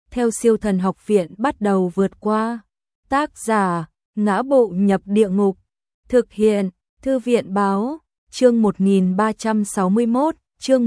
theo Siêu Thần Học Viện bắt đầu vượt qua. Tác giả: Ngã Bộ Nhập Địa Ngục. Thực hiện: Thư viện báo. Chương 1361, chương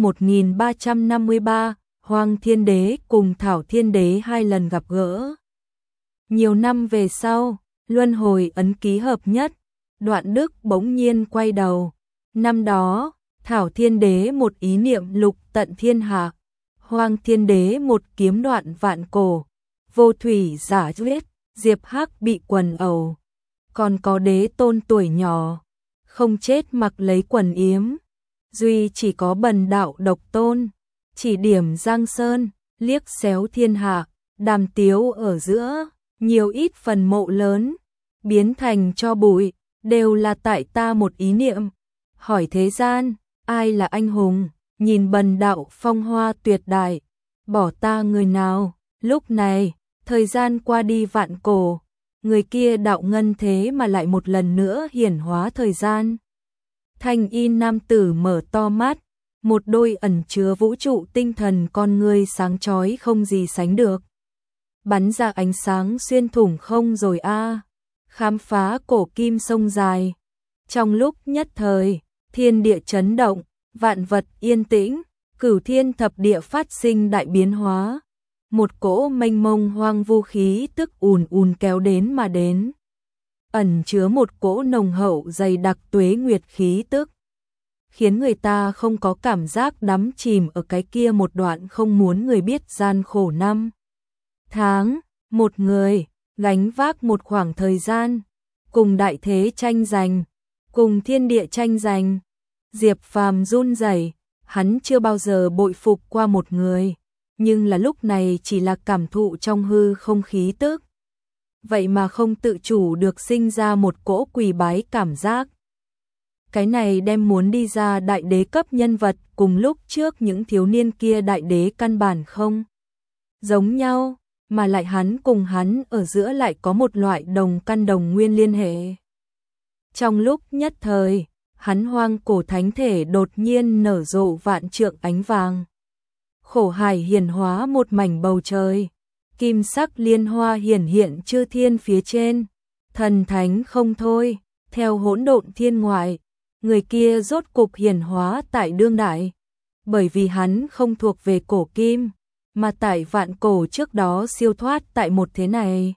1353, Hoang Thiên Đế cùng Thảo Thiên Đế hai lần gặp gỡ. Nhiều năm về sau, luân hồi ấn ký hợp nhất, Đoạn Đức bỗng nhiên quay đầu. Năm đó, Thảo Thiên Đế một ý niệm lục tận thiên hạ, Hoang Thiên Đế một kiếm đoạn vạn cổ, vô thủy giả huyết, Diệp Hắc bị quần ẩu. Còn có Đế Tôn tuổi nhỏ, không chết mặc lấy quần yếm. Duy chỉ có Bần Đạo Độc Tôn, chỉ điểm Giang Sơn, liếc xéo thiên hạ, đàm tiếu ở giữa, nhiều ít phần mộ lớn, biến thành tro bụi, đều là tại ta một ý niệm. Hỏi thế gian, ai là anh hùng, nhìn Bần Đạo phong hoa tuyệt đại, bỏ ta người nào. Lúc này, thời gian qua đi vạn cổ, người kia đạo ngân thế mà lại một lần nữa hiển hóa thời gian. Thanh y nam tử mở to mắt, một đôi ẩn chứa vũ trụ tinh thần con ngươi sáng chói không gì sánh được. Bắn ra ánh sáng xuyên thủng không rồi a, khám phá cổ kim sông dài. Trong lúc nhất thời, thiên địa chấn động, vạn vật yên tĩnh, cửu thiên thập địa phát sinh đại biến hóa. Một cỗ mênh mông hoang vu khí tức ùn ùn kéo đến mà đến, ẩn chứa một cỗ nồng hậu dày đặc tuế nguyệt khí tức, khiến người ta không có cảm giác đắm chìm ở cái kia một đoạn không muốn người biết gian khổ năm tháng. Một người gánh vác một khoảng thời gian, cùng đại thế tranh giành, cùng thiên địa tranh giành. Diệp Phàm run rẩy, hắn chưa bao giờ bội phục qua một người, nhưng là lúc này chỉ là cảm thụ trong hư không khí tức. Vậy mà không tự chủ được sinh ra một cỗ quỳ bái cảm giác. Cái này đem muốn đi ra đại đế cấp nhân vật cùng lúc trước những thiếu niên kia đại đế căn bản không giống nhau, mà lại hắn cùng hắn ở giữa lại có một loại đồng căn đồng nguyên liên hệ. Trong lúc nhất thời, hắn hoang cổ thánh thể đột nhiên nở rộ vạn trượng ánh vàng. Khổ hải hiển hóa một mảnh bầu trời, kim sắc liên hoa hiển hiện chư thiên phía trên, thần thánh không thôi. Theo hỗn độn thiên ngoại, người kia rốt cục hiển hóa tại đương đại, bởi vì hắn không thuộc về cổ kim, mà tại vạn cổ trước đó siêu thoát tại một thế này.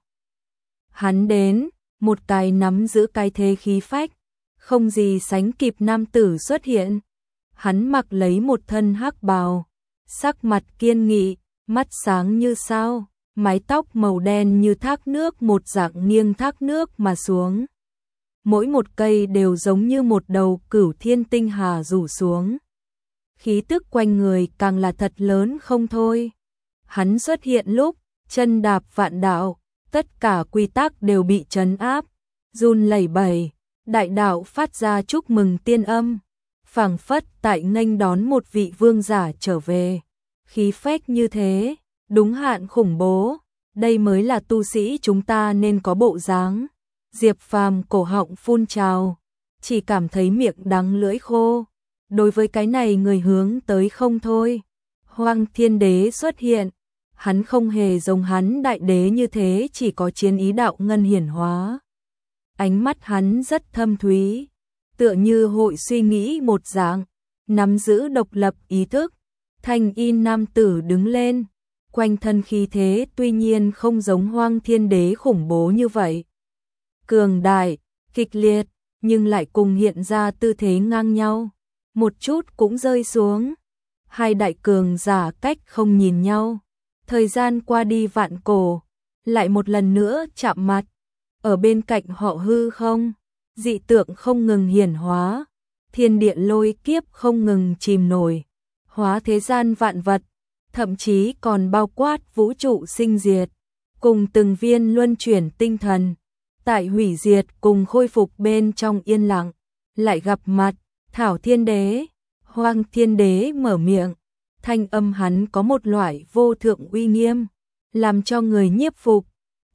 Hắn đến, một cái nắm giữ cái thế khí phách, không gì sánh kịp nam tử xuất hiện. Hắn mặc lấy một thân hắc bào, sắc mặt kiên nghị, mắt sáng như sao, mái tóc màu đen như thác nước một dạng nghiêng thác nước mà xuống. Mỗi một cây đều giống như một đầu cửu thiên tinh hà rủ xuống. Khí tức quanh người càng là thật lớn không thôi. Hắn xuất hiện lúc, chân đạp vạn đạo, tất cả quy tắc đều bị trấn áp, run lẩy bẩy, đại đạo phát ra chúc mừng tiên âm, phảng phất tại nghênh đón một vị vương giả trở về. Khí phách như thế, đúng hạn khủng bố, đây mới là tu sĩ chúng ta nên có bộ dáng. Diệp Phàm cổ họng phun trào, chỉ cảm thấy miệng đắng lưỡi khô. Đối với cái này người hướng tới không thôi. Hoang Thiên Đế xuất hiện, hắn không hề giống hắn đại đế như thế chỉ có chiến ý đạo ngân hiển hóa. Ánh mắt hắn rất thâm thúy, tựa như hội suy nghĩ một dạng, nắm giữ độc lập ý thức. Thanh y nam tử đứng lên, quanh thân khí thế tuy nhiên không giống Hoang Thiên Đế khủng bố như vậy. Cường đại, kịch liệt, nhưng lại cùng hiện ra tư thế ngang nhau, một chút cũng rơi xuống. Hai đại cường giả cách không nhìn nhau, thời gian qua đi vạn cổ, lại một lần nữa chạm mặt. Ở bên cạnh họ hư không, dị tượng không ngừng hiển hóa, thiên địa lôi kiếp không ngừng chìm nổi, hóa thế gian vạn vật, thậm chí còn bao quát vũ trụ sinh diệt, cùng từng viên luân chuyển tinh thần, tại hủy diệt cùng khôi phục bên trong yên lặng, lại gặp mặt. Thảo Thiên Đế. Hoang Thiên Đế mở miệng, thanh âm hắn có một loại vô thượng uy nghiêm, làm cho người nhiếp phục.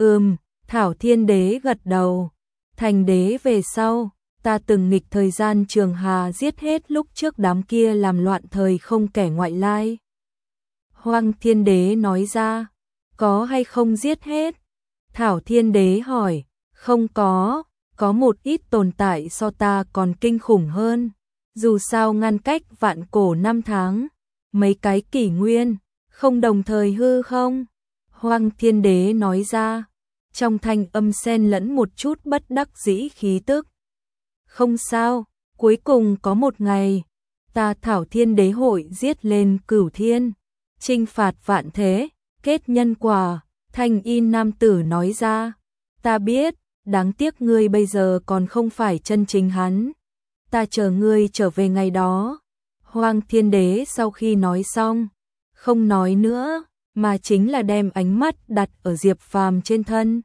Thảo Thiên Đế gật đầu. Thành đế về sau, ta từng nghịch thời gian trường hà giết hết lúc trước đám kia làm loạn thời không kẻ ngoại lai. Hoang Thiên Đế nói ra, có hay không giết hết? Thảo Thiên Đế hỏi, không có một ít tồn tại so ta còn kinh khủng hơn. Dù sao ngăn cách vạn cổ năm tháng, mấy cái kỷ nguyên, không đồng thời hư không? Hoang Thiên Đế nói ra, trong thanh âm xen lẫn một chút bất đắc dĩ khí tức. Không sao, cuối cùng có một ngày, ta Thảo Thiên Đế hội giết lên Cửu Thiên, chinh phạt vạn thế, kết nhân quả. Thanh y nam tử nói ra, ta biết, đáng tiếc ngươi bây giờ còn không phải chân chính hắn. Ta chờ ngươi trở về ngày đó. Hoang Thiên Đế sau khi nói xong, không nói nữa, mà chính là đem ánh mắt đặt ở Diệp Phàm trên thân.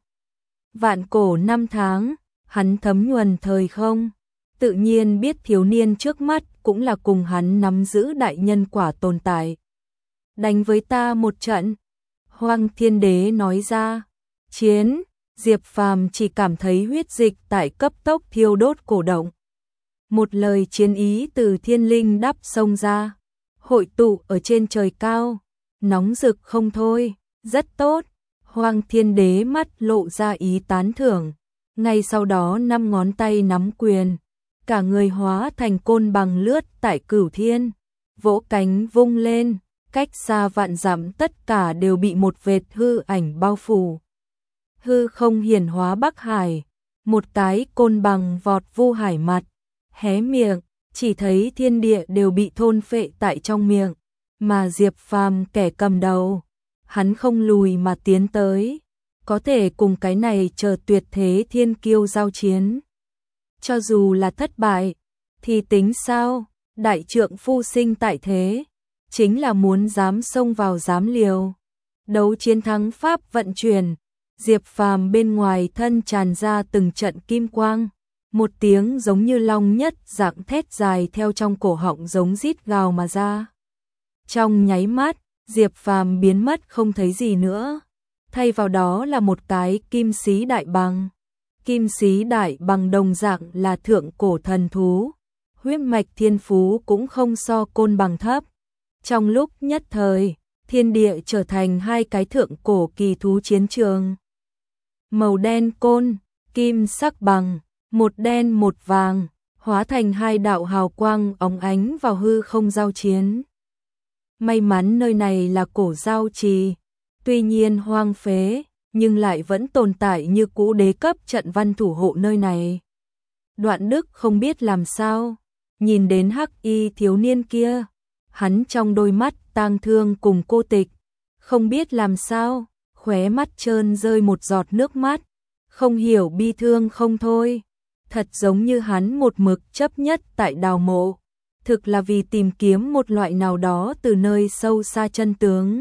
Vạn cổ năm tháng, hắn thấm nhuần thời không, tự nhiên biết thiếu niên trước mắt cũng là cùng hắn nắm giữ đại nhân quả tồn tại. Đánh với ta một trận. Hoang Thiên Đế nói ra, chiến. Diệp Phàm chỉ cảm thấy huyết dịch tại cấp tốc thiêu đốt cổ động. Một lời chiến ý từ thiên linh đắp sông ra, hội tụ ở trên trời cao, nóng rực không thôi, rất tốt. Hoang Thiên Đế mắt lộ ra ý tán thưởng, ngay sau đó 5 ngón tay nắm quyền, cả người hóa thành côn bằng lướt tại Cửu Thiên, vỗ cánh vung lên, cách xa vạn dặm tất cả đều bị một vệt hư ảnh bao phủ. Hư không hiển hóa Bắc Hải, một cái côn bằng vọt Vu Hải mặt, hé miệng, chỉ thấy thiên địa đều bị thôn phệ tại trong miệng, mà Diệp Phàm kẻ cầm đầu, hắn không lùi mà tiến tới, có thể cùng cái này chờ tuyệt thế thiên kiêu giao chiến. Cho dù là thất bại, thì tính sao, đại trượng phu sinh tại thế, chính là muốn dám xông vào dám liều. Đấu chiến thắng pháp vận chuyển, Diệp Phàm bên ngoài thân tràn ra từng trận kim quang, một tiếng giống như long nhất dạng thét dài theo trong cổ họng giống rít gào mà ra. Trong nháy mắt, Diệp Phàm biến mất không thấy gì nữa, thay vào đó là một cái kim sĩ đại bằng. Kim sĩ đại bằng đồng dạng là thượng cổ thần thú, huyết mạch thiên phú cũng không so côn bằng thấp. Trong lúc nhất thời, thiên địa trở thành hai cái thượng cổ kỳ thú chiến trường. Màu đen côn, kim sắc bằng, một đen một vàng, hóa thành hai đạo hào quang óng ánh vào hư không giao chiến. May mắn nơi này là cổ giao trì, tuy nhiên hoang phế, nhưng lại vẫn tồn tại như cũ đế cấp trận văn thủ hộ nơi này. Đoạn Đức không biết làm sao, nhìn đến hắc y thiếu niên kia, hắn trong đôi mắt tang thương cùng cô tịch, không biết làm sao, khóe mắt trơn rơi một giọt nước mắt, không hiểu bi thương không thôi, thật giống như hắn một mực chấp nhất tại đào mộ, thực là vì tìm kiếm một loại nào đó từ nơi sâu xa chân tướng.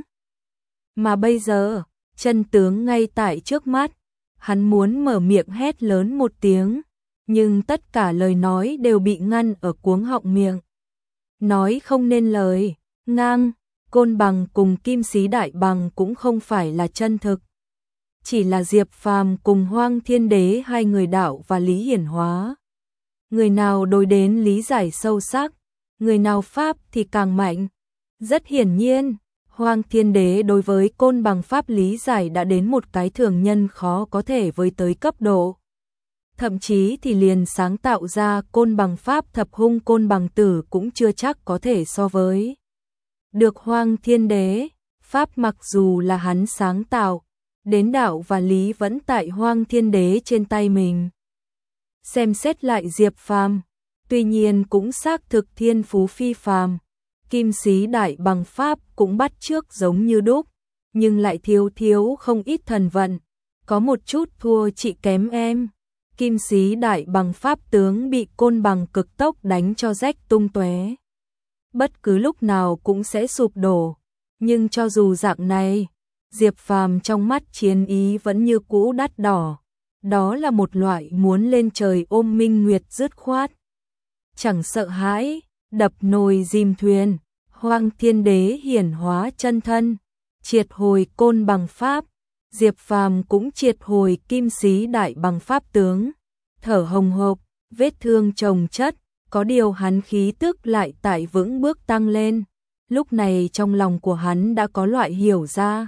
Mà bây giờ, chân tướng ngay tại trước mắt, hắn muốn mở miệng hét lớn một tiếng, nhưng tất cả lời nói đều bị ngăn ở cuống họng miệng. Nói không nên lời, ngang, côn bằng cùng kim sĩ đại bằng cũng không phải là chân thực. Chỉ là Diệp Phàm cùng Hoang Thiên Đế hai người đạo và lý hiển hóa. Người nào đối đến lý giải sâu sắc, người nào pháp thì càng mạnh. Rất hiển nhiên, Hoang Thiên Đế đối với côn bằng pháp lý giải đã đến một cái thường nhân khó có thể với tới cấp độ. Thậm chí thì liền sáng tạo ra côn bằng pháp thập hung côn bằng tử cũng chưa chắc có thể so với được Hoang Thiên Đế. Pháp mặc dù là hắn sáng tạo, đến đạo và lý vẫn tại Hoang Thiên Đế trên tay mình. Xem xét lại Diệp Phàm, tuy nhiên cũng xác thực thiên phú phi phàm, kim sĩ đại bằng pháp cũng bắt chước giống như đúc, nhưng lại thiếu không ít thần vận, có một chút thua chị kém em. Kim sĩ đại bằng pháp tướng bị côn bằng cực tốc đánh cho rách tung tóe, bất cứ lúc nào cũng sẽ sụp đổ, nhưng cho dù dạng này, Diệp Phàm trong mắt chiến ý vẫn như cũ đắt đỏ, đó là một loại muốn lên trời ôm minh nguyệt dứt khoát. Chẳng sợ hãi, đập nồi dìm thuyền, Hoang Thiên Đế hiển hóa chân thân, triệt hồi côn bằng pháp, Diệp Phàm cũng triệt hồi kim sĩ đại bằng pháp tướng, thở hồng hộc, vết thương chồng chất, có điều hắn khí tức lại tại vững bước tăng lên. Lúc này trong lòng của hắn đã có loại hiểu ra,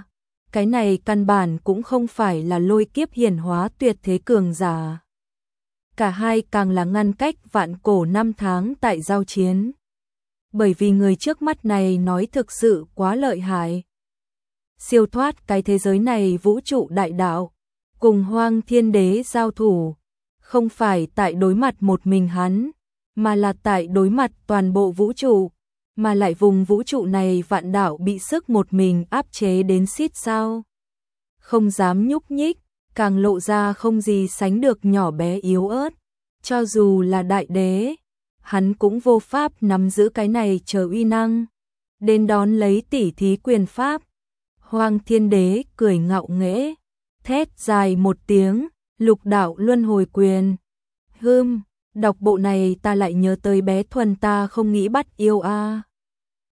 cái này căn bản cũng không phải là lôi kiếp hiển hóa tuyệt thế cường giả. Cả hai càng là ngăn cách vạn cổ năm tháng tại giao chiến. Bởi vì người trước mắt này nói thực sự quá lợi hại. Siêu thoát cái thế giới này vũ trụ đại đạo, cùng Hoang Thiên Đế giao thủ, không phải tại đối mặt một mình hắn, mà là tại đối mặt toàn bộ vũ trụ, mà lại vùng vũ trụ này vạn đạo bị sức một mình áp chế đến xít sao. Không dám nhúc nhích, càng lộ ra không gì sánh được nhỏ bé yếu ớt. Cho dù là đại đế, hắn cũng vô pháp nắm giữ cái này chờ uy năng. Đến đón lấy tỉ thí quyền pháp. Hoang Thiên Đế cười ngạo nghễ, thét dài một tiếng, lục đạo luân hồi quyền. Đọc bộ này ta lại nhớ tới bé Thuần ta không nghĩ bắt yêu a.